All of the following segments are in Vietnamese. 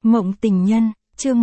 Mộng tình nhân, chương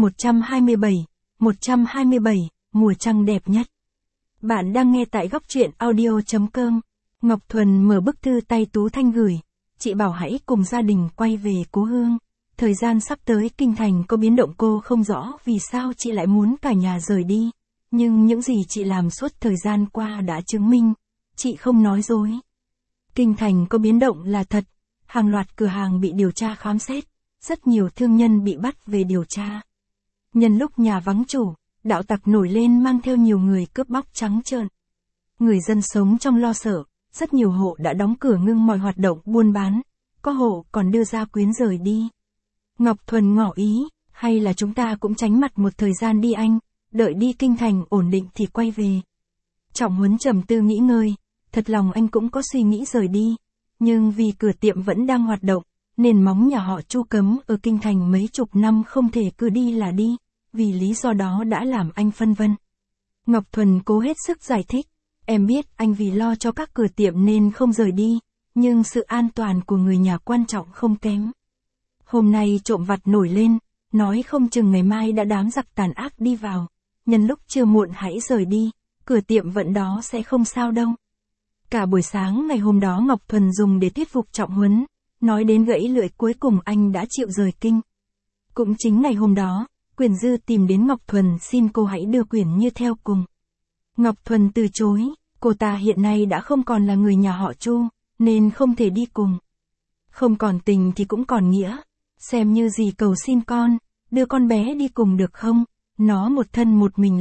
127, mùa trăng đẹp nhất. Bạn đang nghe tại góc truyện audio.com. Ngọc Thuần mở bức thư tay Tú Thanh gửi. Chị bảo hãy cùng gia đình quay về cố hương. Thời gian sắp tới kinh thành có biến động, cô không rõ vì sao chị lại muốn cả nhà rời đi. Nhưng những gì chị làm suốt thời gian qua đã chứng minh, chị không nói dối. Kinh thành có biến động là thật, hàng loạt cửa hàng bị điều tra khám xét. Rất nhiều thương nhân bị bắt về điều tra. Nhân lúc nhà vắng chủ, đạo tặc nổi lên mang theo nhiều người cướp bóc trắng trợn. Người dân sống trong lo sợ, rất nhiều hộ đã đóng cửa ngưng mọi hoạt động buôn bán, có hộ còn đưa gia quyến rời đi. Ngọc Thuần ngỏ ý, hay là chúng ta cũng tránh mặt một thời gian đi anh, đợi đi kinh thành ổn định thì quay về. Trọng Huấn trầm tư nghĩ ngơi, thật lòng anh cũng có suy nghĩ rời đi, nhưng vì cửa tiệm vẫn đang hoạt động, nên móng nhà họ Chu cấm ở kinh thành mấy chục năm không thể cứ đi là đi, vì lý do đó đã làm anh phân vân. Ngọc Thuần cố hết sức giải thích, em biết anh vì lo cho các cửa tiệm nên không rời đi, nhưng sự an toàn của người nhà quan trọng không kém. Hôm nay trộm vặt nổi lên, nói không chừng ngày mai đã đám giặc tàn ác đi vào, nhân lúc chưa muộn hãy rời đi, cửa tiệm vẫn đó sẽ không sao đâu. Cả buổi sáng ngày hôm đó Ngọc Thuần dùng để thuyết phục Trọng Huấn. Nói đến gãy lưỡi cuối cùng anh đã chịu rời kinh. Cũng chính ngày hôm đó, Quyền Dư tìm đến Ngọc Thuần xin cô hãy đưa Quyền Như theo cùng. Ngọc Thuần từ chối, cô ta hiện nay đã không còn là người nhà họ Chu, nên không thể đi cùng. Không còn tình thì cũng còn nghĩa, xem như gì cầu xin con, đưa con bé đi cùng được không, nó một thân một mình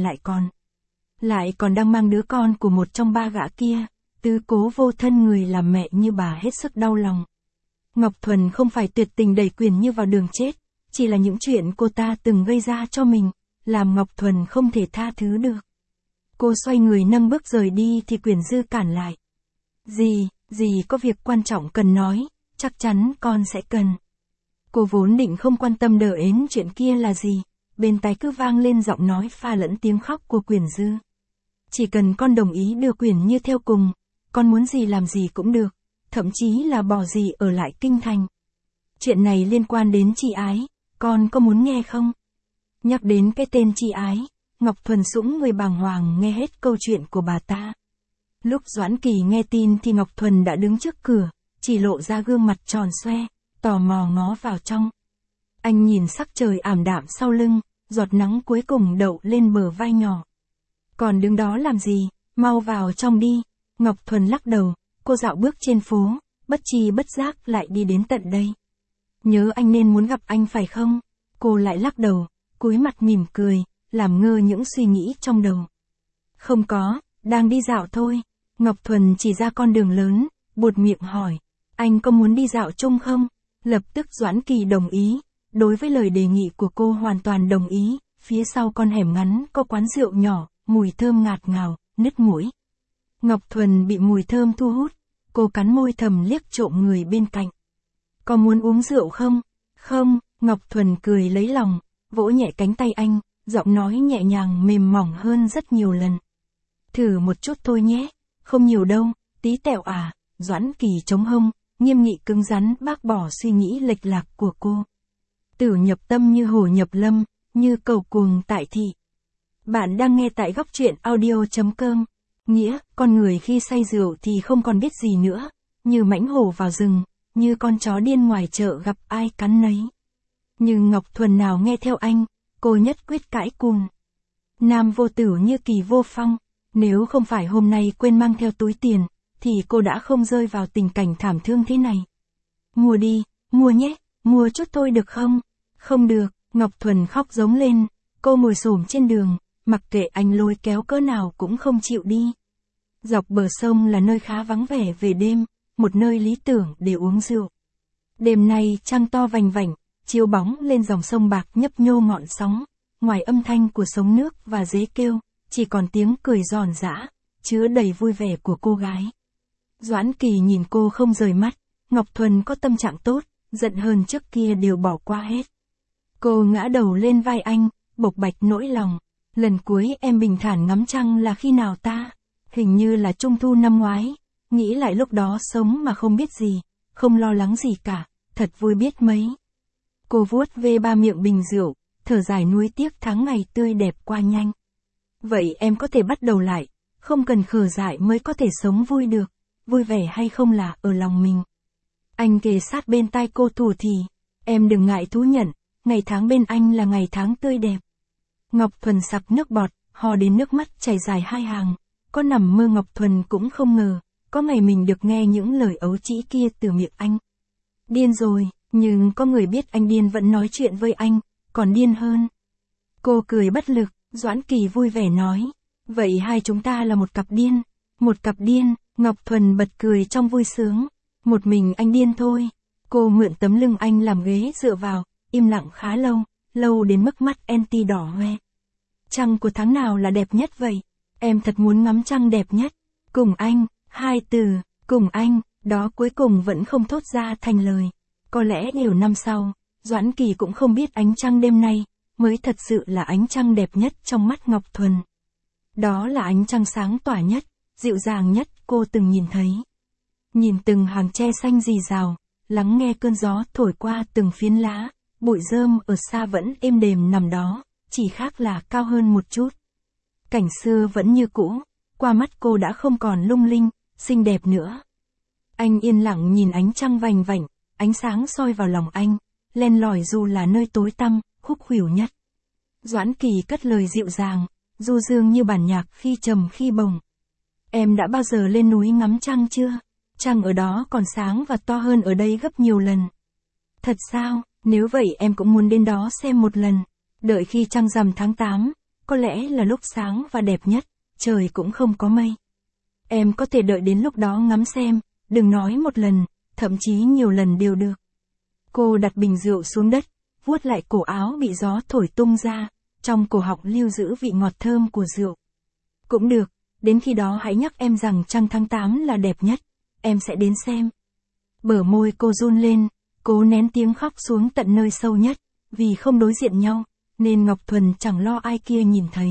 lại còn đang mang đứa con của một trong ba gã kia, tứ cố vô thân người làm mẹ như bà hết sức đau lòng. Ngọc Thuần không phải tuyệt tình đẩy Quyền Như vào đường chết, chỉ là những chuyện cô ta từng gây ra cho mình, làm Ngọc Thuần không thể tha thứ được. Cô xoay người nâng bước rời đi thì Quyền Dư cản lại. Dì có việc quan trọng cần nói, chắc chắn con sẽ cần. Cô vốn định không quan tâm đờ ến chuyện kia là gì, bên tai cứ vang lên giọng nói pha lẫn tiếng khóc của Quyền Dư. Chỉ cần con đồng ý đưa Quyền Như theo cùng, con muốn gì làm gì cũng được. Thậm chí là bỏ gì ở lại kinh thành. Chuyện này liên quan đến chị Ái, con có muốn nghe không? Nhắc đến cái tên chị Ái, Ngọc Thuần sũng người bàng hoàng nghe hết câu chuyện của bà ta. Lúc Doãn Kỳ nghe tin thì Ngọc Thuần đã đứng trước cửa, chỉ lộ ra gương mặt tròn xoe, tò mò ngó vào trong. Anh nhìn sắc trời ảm đạm sau lưng, giọt nắng cuối cùng đậu lên bờ vai nhỏ. Còn đứng đó làm gì, mau vào trong đi. Ngọc Thuần lắc đầu. Cô dạo bước trên phố, bất tri bất giác lại đi đến tận đây. Nhớ anh nên muốn gặp anh phải không? Cô lại lắc đầu, cúi mặt mỉm cười, làm ngơ những suy nghĩ trong đầu. Không có, đang đi dạo thôi. Ngọc Thuần chỉ ra con đường lớn, buột miệng hỏi, anh có muốn đi dạo chung không? Lập tức Doãn Kỳ đồng ý, đối với lời đề nghị của cô hoàn toàn đồng ý, phía sau con hẻm ngắn có quán rượu nhỏ, mùi thơm ngạt ngào, nứt mũi. Ngọc Thuần bị mùi thơm thu hút, cô cắn môi thầm liếc trộm người bên cạnh. Có muốn uống rượu không? Không, Ngọc Thuần cười lấy lòng, vỗ nhẹ cánh tay anh, giọng nói nhẹ nhàng mềm mỏng hơn rất nhiều lần. Thử một chút thôi nhé, không nhiều đâu, tí tẹo à, Doãn Kỳ chống hông, nghiêm nghị cứng rắn bác bỏ suy nghĩ lệch lạc của cô. Tử nhập tâm như hổ nhập lâm, như cầu cuồng tại thị. Bạn đang nghe tại góc truyện audio.com. Nghĩa, con người khi say rượu thì không còn biết gì nữa, như mãnh hổ vào rừng, như con chó điên ngoài chợ gặp ai cắn nấy. Nhưng Ngọc Thuần nào nghe theo anh, cô nhất quyết cãi cùn. Nam vô tử như kỳ vô phong, nếu không phải hôm nay quên mang theo túi tiền, thì cô đã không rơi vào tình cảnh thảm thương thế này. Mua đi, mua nhé, mua chút thôi được không? Không được, Ngọc Thuần khóc giống lên, cô ngồi xổm trên đường. Mặc kệ anh lôi kéo cỡ nào cũng không chịu đi. Dọc bờ sông là nơi khá vắng vẻ về đêm, một nơi lý tưởng để uống rượu. Đêm nay trăng to vành vảnh, chiếu bóng lên dòng sông bạc nhấp nhô ngọn sóng, ngoài âm thanh của sóng nước và dế kêu, chỉ còn tiếng cười giòn giã, chứa đầy vui vẻ của cô gái. Doãn Kỳ nhìn cô không rời mắt, Ngọc Thuần có tâm trạng tốt, giận hơn trước kia đều bỏ qua hết. Cô ngã đầu lên vai anh, bộc bạch nỗi lòng. Lần cuối em bình thản ngắm trăng là khi nào ta? Hình như là Trung thu năm ngoái. Nghĩ lại lúc đó sống mà không biết gì, không lo lắng gì cả, thật vui biết mấy. Cô vuốt ve ba miệng bình rượu, thở dài nuối tiếc tháng ngày tươi đẹp qua nhanh. Vậy em có thể bắt đầu lại, không cần khờ dại mới có thể sống vui được, vui vẻ hay không là ở lòng mình. Anh kề sát bên tai cô thủ thì, em đừng ngại thú nhận, ngày tháng bên anh là ngày tháng tươi đẹp. Ngọc Thuần sặc nước bọt, hò đến nước mắt chảy dài hai hàng, có nằm mơ Ngọc Thuần cũng không ngờ, có ngày mình được nghe những lời ấu trĩ kia từ miệng anh. Điên rồi, nhưng có người biết anh điên vẫn nói chuyện với anh, còn điên hơn. Cô cười bất lực, Doãn Kỳ vui vẻ nói, vậy hai chúng ta là một cặp điên. Một cặp điên, Ngọc Thuần bật cười trong vui sướng. Một mình anh điên thôi. Cô mượn tấm lưng anh làm ghế dựa vào, im lặng khá lâu, lâu đến mức mắt Enti đỏ hoe. Trăng của tháng nào là đẹp nhất vậy? Em thật muốn ngắm trăng đẹp nhất. Cùng anh, hai từ, cùng anh, đó cuối cùng vẫn không thốt ra thành lời. Có lẽ nhiều năm sau, Doãn Kỳ cũng không biết ánh trăng đêm nay, mới thật sự là ánh trăng đẹp nhất trong mắt Ngọc Thuần. Đó là ánh trăng sáng tỏa nhất, dịu dàng nhất cô từng nhìn thấy. Nhìn từng hàng tre xanh rì rào, lắng nghe cơn gió thổi qua từng phiến lá, bụi rơm ở xa vẫn êm đềm nằm đó, chỉ khác là cao hơn một chút. Cảnh xưa vẫn như cũ, qua mắt cô đã không còn lung linh, xinh đẹp nữa. Anh yên lặng nhìn ánh trăng vành vạnh, ánh sáng soi vào lòng anh, len lỏi dù là nơi tối tăm, khúc khuỷu nhất. Doãn Kỳ cất lời dịu dàng, du dương như bản nhạc khi trầm khi bồng. Em đã bao giờ lên núi ngắm trăng chưa? Trăng ở đó còn sáng và to hơn ở đây gấp nhiều lần. Thật sao, nếu vậy em cũng muốn đến đó xem một lần. Đợi khi trăng rằm tháng 8, có lẽ là lúc sáng và đẹp nhất, trời cũng không có mây. Em có thể đợi đến lúc đó ngắm xem, đừng nói một lần, thậm chí nhiều lần đều được. Cô đặt bình rượu xuống đất, vuốt lại cổ áo bị gió thổi tung ra, trong cổ họng lưu giữ vị ngọt thơm của rượu. Cũng được, đến khi đó hãy nhắc em rằng trăng tháng 8 là đẹp nhất, em sẽ đến xem. Bờ môi cô run lên, cố nén tiếng khóc xuống tận nơi sâu nhất, vì không đối diện nhau, nên Ngọc Thuần chẳng lo ai kia nhìn thấy.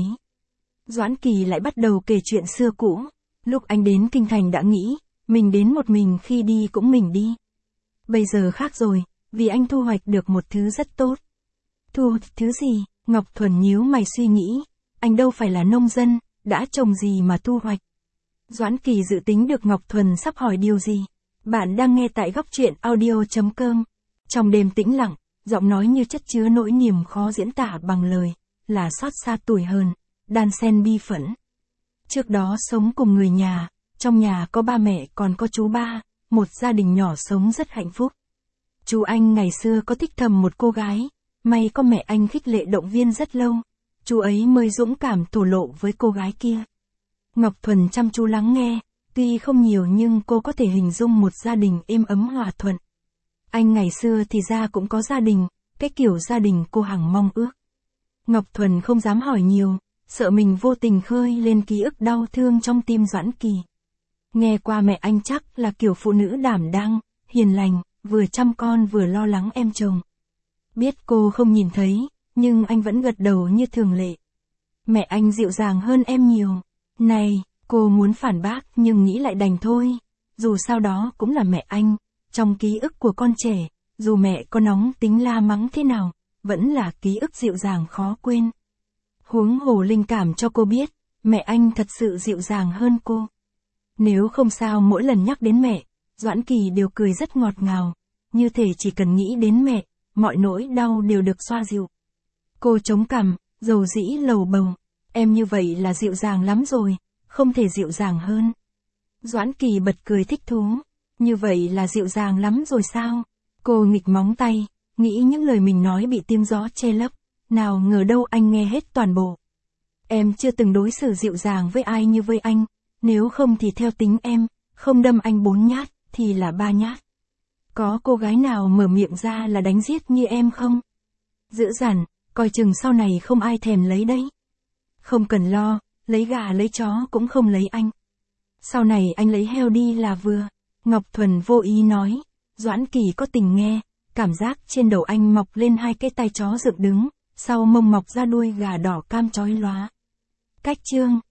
Doãn Kỳ lại bắt đầu kể chuyện xưa cũ, lúc anh đến Kinh Thành đã nghĩ, mình đến một mình khi đi cũng mình đi. Bây giờ khác rồi, vì anh thu hoạch được một thứ rất tốt. Thu thứ gì? Ngọc Thuần nhíu mày suy nghĩ, anh đâu phải là nông dân, đã trồng gì mà thu hoạch. Doãn Kỳ dự tính được Ngọc Thuần sắp hỏi điều gì. Bạn đang nghe tại góc truyện audio.com. Trong đêm tĩnh lặng, giọng nói như chất chứa nỗi niềm khó diễn tả bằng lời, là xót xa tủi hờn, đan xen bi phẫn. Trước đó sống cùng người nhà, trong nhà có ba mẹ còn có chú ba, một gia đình nhỏ sống rất hạnh phúc. Chú anh ngày xưa có thích thầm một cô gái, may có mẹ anh khích lệ động viên rất lâu, chú ấy mới dũng cảm thổ lộ với cô gái kia. Ngọc Thuần chăm chú lắng nghe, tuy không nhiều nhưng cô có thể hình dung một gia đình êm ấm hòa thuận. Anh ngày xưa thì ra cũng có gia đình, cái kiểu gia đình cô hằng mong ước. Ngọc Thuần không dám hỏi nhiều, sợ mình vô tình khơi lên ký ức đau thương trong tim Doãn Kỳ. Nghe qua mẹ anh chắc là kiểu phụ nữ đảm đang, hiền lành, vừa chăm con vừa lo lắng em chồng. Biết cô không nhìn thấy, nhưng anh vẫn gật đầu như thường lệ. Mẹ anh dịu dàng hơn em nhiều. Này, cô muốn phản bác nhưng nghĩ lại đành thôi. Dù sao đó cũng là mẹ anh. Trong ký ức của con trẻ, dù mẹ có nóng tính la mắng thế nào, vẫn là ký ức dịu dàng khó quên. Huống hồ linh cảm cho cô biết, mẹ anh thật sự dịu dàng hơn cô. Nếu không sao mỗi lần nhắc đến mẹ, Doãn Kỳ đều cười rất ngọt ngào, như thể chỉ cần nghĩ đến mẹ, mọi nỗi đau đều được xoa dịu. Cô chống cằm, dầu dĩ lầu bầu, em như vậy là dịu dàng lắm rồi, không thể dịu dàng hơn. Doãn Kỳ bật cười thích thú, như vậy là dịu dàng lắm rồi sao? Cô nghịch móng tay, nghĩ những lời mình nói bị tiếng gió che lấp, nào ngờ đâu anh nghe hết toàn bộ. Em chưa từng đối xử dịu dàng với ai như với anh, nếu không thì theo tính em, không đâm anh 4 nhát, thì là 3 nhát. Có cô gái nào mở miệng ra là đánh giết như em không? Dữ dằn, coi chừng sau này không ai thèm lấy đấy. Không cần lo, lấy gà lấy chó cũng không lấy anh. Sau này anh lấy heo đi là vừa. Ngọc Thuần vô ý nói, Doãn Kỳ có tình nghe, cảm giác trên đầu anh mọc lên 2 cái tai chó dựng đứng, sau mông mọc ra đuôi gà đỏ cam chói lóa. Cách chương